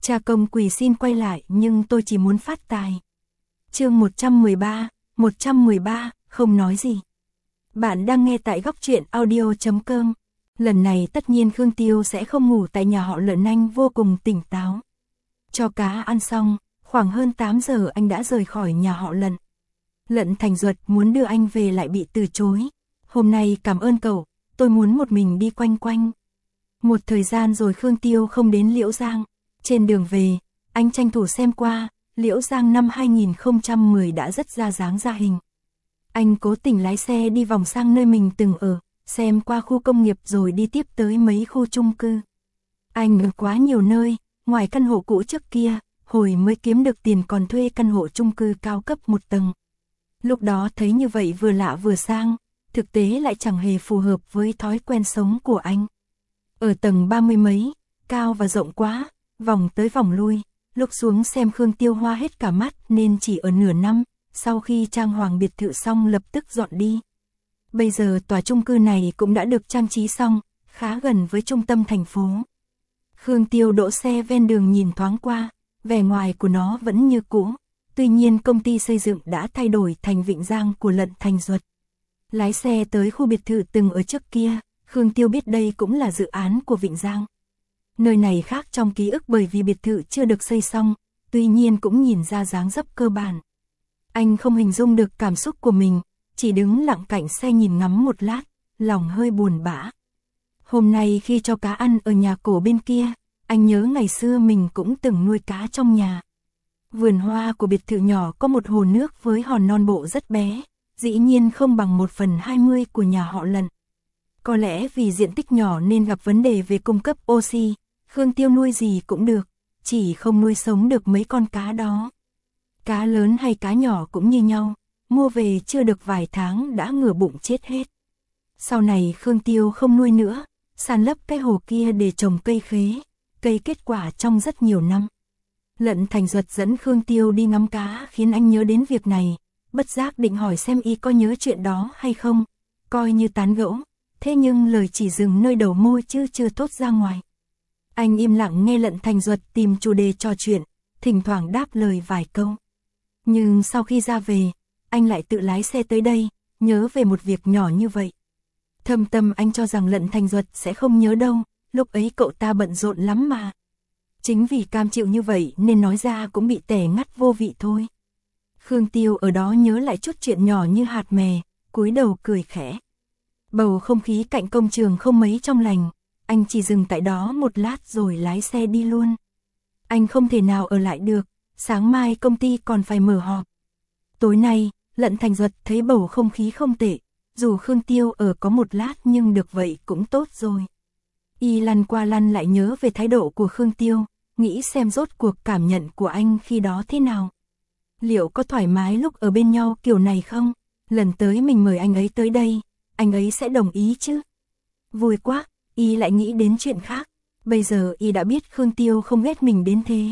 Cha công quỳ xin quay lại nhưng tôi chỉ muốn phát tài. Chương 113, không nói gì. Bạn đang nghe tại góc truyện audio.com. Lần này tất nhiên Khương Tiêu sẽ không ngủ tại nhà họ Lận, anh vô cùng tỉnh táo. Cho cá ăn xong, khoảng hơn 8 giờ anh đã rời khỏi nhà họ Lận. Lận Thành Duật muốn đưa anh về lại bị từ chối. Hôm nay cảm ơn cậu, tôi muốn một mình đi quanh quanh. Một thời gian rồi Khương Tiêu không đến Liễu Giang. Trên đường về, anh tranh thủ xem qua, Liễu Giang năm 2010 đã rất ra dáng ra hình. Anh cố tình lái xe đi vòng sang nơi mình từng ở, xem qua khu công nghiệp rồi đi tiếp tới mấy khu chung cư. Anh ở quá nhiều nơi, ngoài căn hộ cũ trước kia, hồi mới kiếm được tiền còn thuê căn hộ chung cư cao cấp một tầng. Lúc đó thấy như vậy vừa lạ vừa sang, thực tế lại chẳng hề phù hợp với thói quen sống của anh. Ở tầng 30 mấy, cao và rộng quá, vòng tới vòng lui, lúc xuống xem Khương Tiêu hoa hết cả mắt nên chỉ ở nửa năm, sau khi trang hoàng biệt thự xong lập tức dọn đi. Bây giờ tòa chung cư này cũng đã được trang trí xong, khá gần với trung tâm thành phố. Khương Tiêu đỗ xe ven đường nhìn thoáng qua, vẻ ngoài của nó vẫn như cũ, tuy nhiên công ty xây dựng đã thay đổi thành Vịnh Giang của Lận Thành Duật. Lái xe tới khu biệt thự từng ở trước kia, Khương Tiêu biết đây cũng là dự án của Vịnh Giang. Nơi này khác trong ký ức bởi vì biệt thự chưa được xây xong, tuy nhiên cũng nhìn ra dáng dấp cơ bản. Anh không hình dung được cảm xúc của mình, chỉ đứng lặng cạnh xe nhìn ngắm một lát, lòng hơi buồn bã. Hôm nay khi cho cá ăn ở nhà cổ bên kia, anh nhớ ngày xưa mình cũng từng nuôi cá trong nhà. Vườn hoa của biệt thự nhỏ có một hồ nước với hòn non bộ rất bé, dĩ nhiên không bằng 1/20 của nhà họ Lận. Có lẽ vì diện tích nhỏ nên gặp vấn đề về cung cấp oxy, Khương Tiêu nuôi gì cũng được, chỉ không nuôi sống được mấy con cá đó. Cá lớn hay cá nhỏ cũng như nhau, mua về chưa được vài tháng đã ngửa bụng chết hết. Sau này Khương Tiêu không nuôi nữa, san lấp cái hồ kia để trồng cây khế, cây kết quả trong rất nhiều năm. Lận Thành Duật dẫn Khương Tiêu đi ngắm cá khiến anh nhớ đến việc này, bất giác định hỏi xem y có nhớ chuyện đó hay không, coi như tán gẫu, thế nhưng lời chỉ dừng nơi đầu môi chứ chưa thốt ra ngoài. Anh im lặng nghe Lận Thành Duật tìm chủ đề trò chuyện, thỉnh thoảng đáp lời vài câu. Nhưng sau khi ra về, anh lại tự lái xe tới đây, nhớ về một việc nhỏ như vậy. Thâm tâm anh cho rằng Lận Thành Duật sẽ không nhớ đâu, lúc ấy cậu ta bận rộn lắm mà. Chính vì cam chịu như vậy nên nói ra cũng bị tẻ ngắt vô vị thôi. Khương Tiêu ở đó nhớ lại chút chuyện nhỏ như hạt mè, cúi đầu cười khẽ. Bầu không khí cạnh công trường không mấy trong lành, anh chỉ dừng tại đó một lát rồi lái xe đi luôn. Anh không thể nào ở lại được, sáng mai công ty còn phải mở họp. Tối nay, Lận Thành Duật thấy bầu không khí không tệ, dù Khương Tiêu ở có một lát nhưng được vậy cũng tốt rồi. Y lăn qua lăn lại nhớ về thái độ của Khương Tiêu, nghĩ xem rốt cuộc cảm nhận của anh khi đó thế nào. Liệu có thoải mái lúc ở bên nhau kiểu này không? Lần tới mình mời anh ấy tới đây, anh ấy sẽ đồng ý chứ? Vui quá, Y lại nghĩ đến chuyện khác. Bây giờ Y đã biết Khương Tiêu không ghét mình đến thế.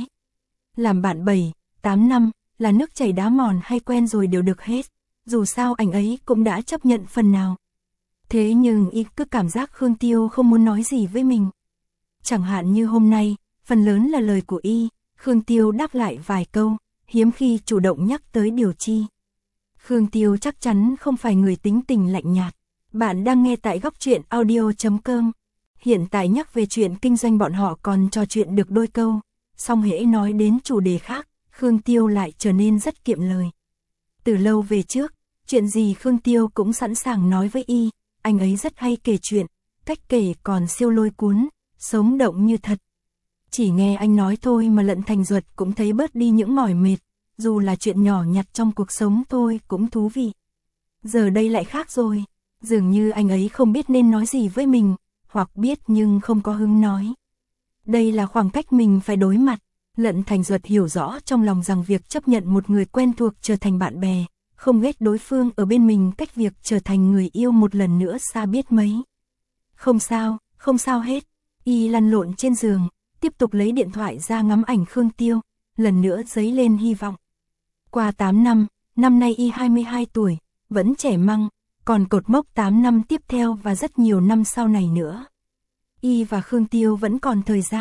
Làm bạn 7-8 năm, là nước chảy đá mòn hay quen rồi đều được hết. Dù sao anh ấy cũng đã chấp nhận phần nào. Thế nhưng Y cứ cảm giác Khương Tiêu không muốn nói gì với mình. Chẳng hạn như hôm nay, phần lớn là lời của Y, Khương Tiêu đáp lại vài câu, hiếm khi chủ động nhắc tới điều chi. Khương Tiêu chắc chắn không phải người tính tình lạnh nhạt. Bạn đang nghe tại góc truyện audio.com. Hiện tại nhắc về chuyện kinh doanh bọn họ còn trò chuyện được đôi câu, song hễ nói đến chủ đề khác, Khương Tiêu lại trở nên rất kiệm lời. Từ lâu về trước, chuyện gì Khương Tiêu cũng sẵn sàng nói với Y, anh ấy rất hay kể chuyện, cách kể còn siêu lôi cuốn, sống động như thật. Chỉ nghe anh nói thôi mà Lận Thành Duật cũng thấy bớt đi những mỏi mệt, dù là chuyện nhỏ nhặt trong cuộc sống thôi cũng thú vị. Giờ đây lại khác rồi, dường như anh ấy không biết nên nói gì với mình, hoặc biết nhưng không có hứng nói. Đây là khoảng cách mình phải đối mặt. Lận Thành Duật hiểu rõ trong lòng rằng việc chấp nhận một người quen thuộc trở thành bạn bè, không ghét đối phương ở bên mình cách việc trở thành người yêu một lần nữa xa biết mấy. Không sao hết. Y lăn lộn trên giường, tiếp tục lấy điện thoại ra ngắm ảnh Khương Tiêu, lần nữa dấy lên hy vọng. Qua 8 năm, năm nay Y 22 tuổi, vẫn trẻ măng, còn cột mốc 8 năm tiếp theo và rất nhiều năm sau này nữa. Y và Khương Tiêu vẫn còn thời gian,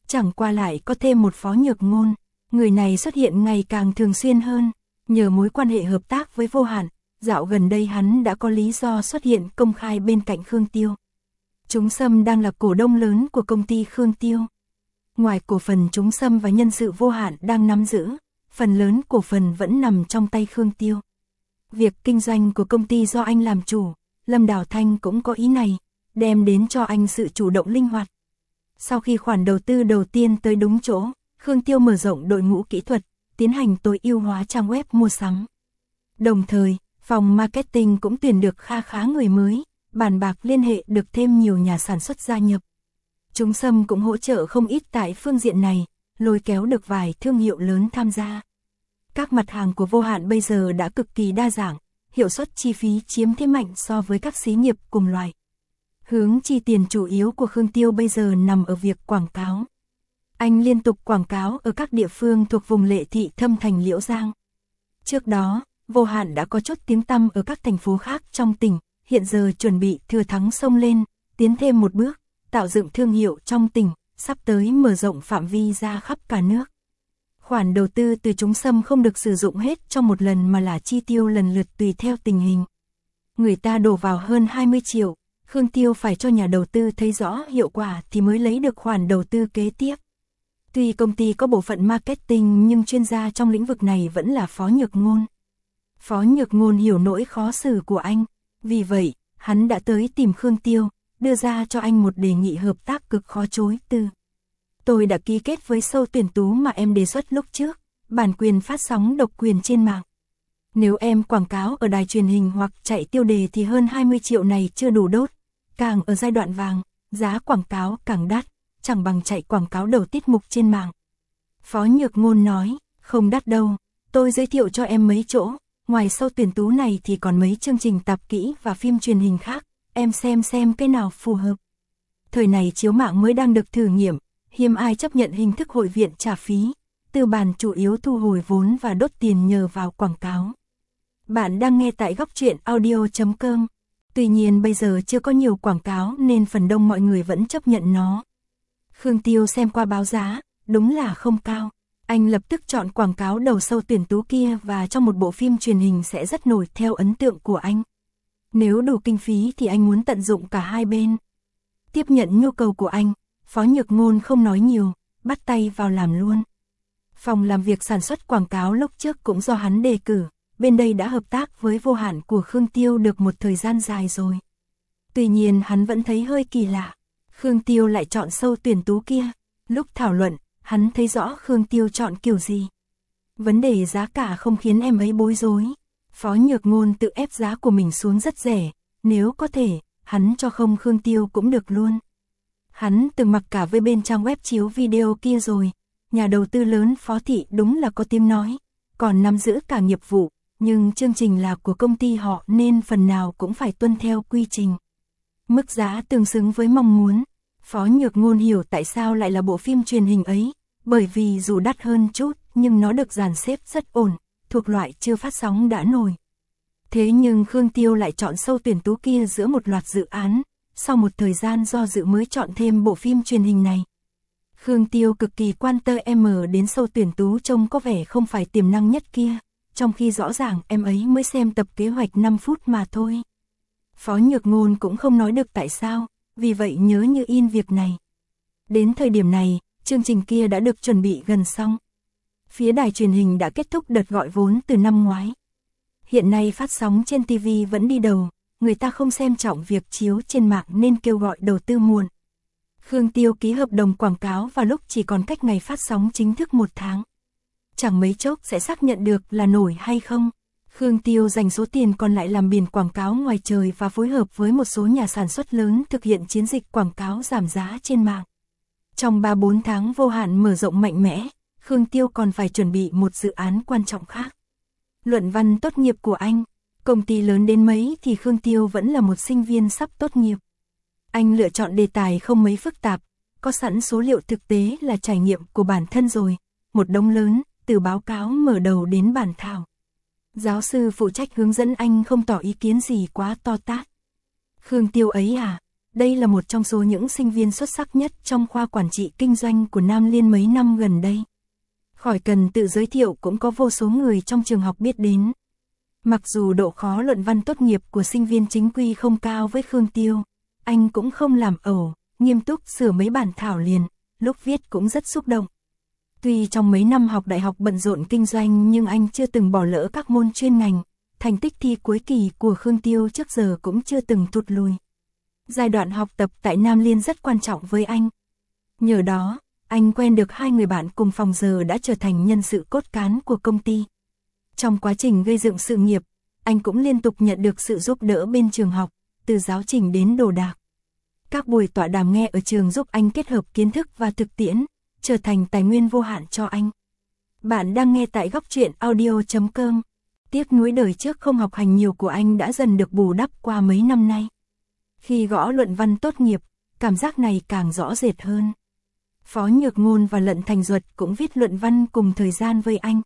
Chẳng qua lại có thêm một Phó Nhược Ngôn, người này xuất hiện ngày càng thường xuyên hơn, nhờ mối quan hệ hợp tác với Vô Hạn, dạo gần đây hắn đã có lý do xuất hiện công khai bên cạnh Khương Tiêu. Chúng Sâm đang là cổ đông lớn của công ty Khương Tiêu. Ngoài cổ phần Chúng Sâm và nhân sự Vô Hạn đang nắm giữ, phần lớn cổ phần vẫn nằm trong tay Khương Tiêu. Việc kinh doanh của công ty do anh làm chủ, Lâm Đào Thanh cũng có ý này, đem đến cho anh sự chủ động linh hoạt. Sau khi khoản đầu tư đầu tiên tới đúng chỗ, Khương Tiêu mở rộng đội ngũ kỹ thuật, tiến hành tối ưu hóa trang web mua sắm. Đồng thời, phòng marketing cũng tuyển được kha khá người mới, bàn bạc liên hệ được thêm nhiều nhà sản xuất gia nhập. Chúng Sâm cũng hỗ trợ không ít tại phương diện này, lôi kéo được vài thương hiệu lớn tham gia. Các mặt hàng của Vô Hạn bây giờ đã cực kỳ đa dạng, hiệu suất chi phí chiếm thế mạnh so với các xí nghiệp cùng loại. Hướng chi tiền chủ yếu của Khương Tiêu bây giờ nằm ở việc quảng cáo. Anh liên tục quảng cáo ở các địa phương thuộc vùng Lệ Thị, Thâm Thành, Liễu Giang. Trước đó, Vô Hạn đã có chút tiếng tăm ở các thành phố khác trong tỉnh, hiện giờ chuẩn bị thừa thắng xông lên, tiến thêm một bước, tạo dựng thương hiệu trong tỉnh, sắp tới mở rộng phạm vi ra khắp cả nước. Khoản đầu tư từ Chúng Sâm không được sử dụng hết trong một lần mà là chi tiêu lần lượt tùy theo tình hình. Người ta đổ vào hơn 20 triệu, Khương Tiêu phải cho nhà đầu tư thấy rõ hiệu quả thì mới lấy được khoản đầu tư kế tiếp. Tuy công ty có bộ phận marketing nhưng chuyên gia trong lĩnh vực này vẫn là Phó Nhược Ngôn. Phó Nhược Ngôn hiểu nỗi khó xử của anh, vì vậy, hắn đã tới tìm Khương Tiêu, đưa ra cho anh một đề nghị hợp tác cực khó chối từ. Tôi đã ký kết với show tuyển tú mà em đề xuất lúc trước, bản quyền phát sóng độc quyền trên mạng. Nếu em quảng cáo ở đài truyền hình hoặc chạy tiêu đề thì hơn 20 triệu này chưa đủ đốt. Càng ở giai đoạn vàng, giá quảng cáo càng đắt, chẳng bằng chạy quảng cáo đầu tiết mục trên mạng. Phó Nhược Ngôn nói, không đắt đâu, tôi giới thiệu cho em mấy chỗ, ngoài show tuyển tú này thì còn mấy chương trình tạp kỹ và phim truyền hình khác, em xem cái nào phù hợp. Thời này chiếu mạng mới đang được thử nghiệm, hiếm ai chấp nhận hình thức hội viện trả phí, tư bản chủ yếu thu hồi vốn và đốt tiền nhờ vào quảng cáo. Bạn đang nghe tại góc truyện audio.com. Tuy nhiên bây giờ chưa có nhiều quảng cáo nên phần đông mọi người vẫn chấp nhận nó. Khương Tiêu xem qua báo giá, đúng là không cao. Anh lập tức chọn quảng cáo đầu show tuyển tú kia và trong một bộ phim truyền hình sẽ rất nổi theo ấn tượng của anh. Nếu đủ kinh phí thì anh muốn tận dụng cả hai bên. Tiếp nhận nhu cầu của anh, Phó Nhược Ngôn không nói nhiều, bắt tay vào làm luôn. Phòng làm việc sản xuất quảng cáo lúc trước cũng do hắn đề cử, bên đây đã hợp tác với Vô Hạn của Khương Tiêu được một thời gian dài rồi. Tuy nhiên hắn vẫn thấy hơi kỳ lạ, Khương Tiêu lại chọn show tuyển tú kia. Lúc thảo luận, hắn thấy rõ Khương Tiêu chọn kiểu gì. Vấn đề giá cả không khiến em ấy bối rối. Phó Nhược Ngôn tự ép giá của mình xuống rất rẻ, nếu có thể, hắn cho không Khương Tiêu cũng được luôn. Hắn từng mặc cả với bên trang web chiếu video kia rồi, nhà đầu tư lớn Phó Thị đúng là có tiếng nói, còn nắm giữ cả nghiệp vụ, nhưng chương trình là của công ty họ nên phần nào cũng phải tuân theo quy trình. Mức giá tương xứng với mong muốn, Phó Nhược Ngôn hiểu tại sao lại là bộ phim truyền hình ấy, bởi vì dù đắt hơn chút nhưng nó được dàn xếp rất ổn, thuộc loại chưa phát sóng đã nổi. Thế nhưng Khương Tiêu lại chọn show tuyển tú kia giữa một loạt dự án, sau một thời gian do dự mới chọn thêm bộ phim truyền hình này. Khương Tiêu cực kỳ quan tâm đến show tuyển tú trông có vẻ không phải tiềm năng nhất kia, trong khi rõ ràng em ấy mới xem tập kế hoạch 5 phút mà thôi. Phó Nhược Ngôn cũng không nói được tại sao, vì vậy nhớ như in việc này. Đến thời điểm này, chương trình kia đã được chuẩn bị gần xong. Phía đài truyền hình đã kết thúc đợt gọi vốn từ năm ngoái. Hiện nay phát sóng trên TV vẫn đi đầu, người ta không xem trọng việc chiếu trên mạng nên kêu gọi đầu tư muộn. Khương Tiêu ký hợp đồng quảng cáo vào lúc chỉ còn cách ngày phát sóng chính thức 1 tháng. Chẳng mấy chốc sẽ xác nhận được là nổi hay không. Khương Tiêu dành số tiền còn lại làm biển quảng cáo ngoài trời và phối hợp với một số nhà sản xuất lớn thực hiện chiến dịch quảng cáo giảm giá trên mạng. Trong 3-4 tháng Vô Hạn mở rộng mạnh mẽ, Khương Tiêu còn phải chuẩn bị một dự án quan trọng khác. Luận văn tốt nghiệp của anh, công ty lớn đến mấy thì Khương Tiêu vẫn là một sinh viên sắp tốt nghiệp. Anh lựa chọn đề tài không mấy phức tạp, có sẵn số liệu thực tế là trải nghiệm của bản thân rồi, một đống lớn, từ báo cáo mở đầu đến bản thảo. Giáo sư phụ trách hướng dẫn anh không tỏ ý kiến gì quá to tát. Khương Tiêu ấy à, Đây là một trong số những sinh viên xuất sắc nhất trong khoa quản trị kinh doanh của Nam Liên mấy năm gần đây. Khỏi cần tự giới thiệu cũng có vô số người trong trường học biết đến. Mặc dù độ khó luận văn tốt nghiệp của sinh viên chính quy không cao với Khương Tiêu, anh cũng không làm ẩu, nghiêm túc sửa mấy bản thảo liền, lúc viết cũng rất xúc động. Tuy trong mấy năm học đại học bận rộn kinh doanh nhưng anh chưa từng bỏ lỡ các môn chuyên ngành, thành tích thi cuối kỳ của Khương Tiêu trước giờ cũng chưa từng tụt lùi. Giai đoạn học tập tại Nam Liên rất quan trọng với anh. Nhờ đó, anh quen được 2 người bạn cùng phòng giờ đã trở thành nhân sự cốt cán của công ty. Trong quá trình gây dựng sự nghiệp, anh cũng liên tục nhận được sự giúp đỡ bên trường học, từ giáo trình đến đồ đạc. Các buổi tọa đàm nghe ở trường giúp anh kết hợp kiến thức và thực tiễn, trở thành tài nguyên vô hạn cho anh. Bạn đang nghe tại Góc Truyện Audio.com. Tiếc nuối đời trước không học hành nhiều của anh đã dần được bù đắp qua mấy năm nay. Khi gõ luận văn tốt nghiệp, cảm giác này càng rõ rệt hơn. Phó Nhược Ngôn và Lận Thành Duật cũng viết luận văn cùng thời gian với anh.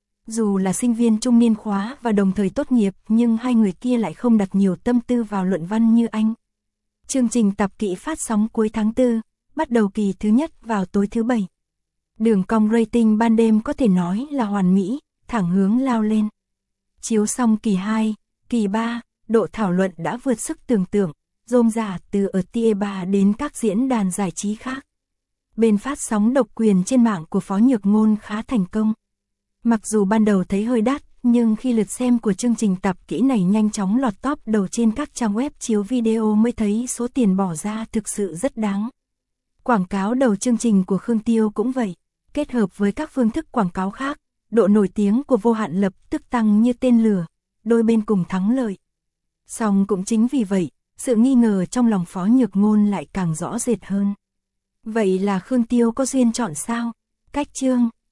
Dù là sinh viên trung niên khóa và đồng thời tốt nghiệp nhưng hai người kia lại không đặt nhiều tâm tư vào luận văn như anh. Chương trình tạp kỹ phát sóng cuối tháng 4, bắt đầu kỳ thứ nhất vào tối thứ Bảy. Đường cong rating ban đêm có thể nói là hoàn mỹ, thẳng hướng lao lên. Chiếu xong kỳ 2, kỳ 3, độ thảo luận đã vượt sức tưởng tượng, rôm rả từ ở TE3 đến các diễn đàn giải trí khác. Bên phát sóng độc quyền trên mạng của Phó Nhược Ngôn khá thành công. Mặc dù ban đầu thấy hơi đắt, nhưng khi lượt xem của chương trình tạp kỹ này nhanh chóng lọt top đầu trên các trang web chiếu video mới thấy số tiền bỏ ra thực sự rất đáng. Quảng cáo đầu chương trình của Khương Tiêu cũng vậy, kết hợp với các phương thức quảng cáo khác, độ nổi tiếng của Vô Hạn lập tức tăng như tên lửa, đôi bên cùng thắng lợi. Song cũng chính vì vậy, sự nghi ngờ trong lòng Phó Nhược Ngôn lại càng rõ rệt hơn. Vậy là Khương Tiêu có duyên chọn sao? Cách chương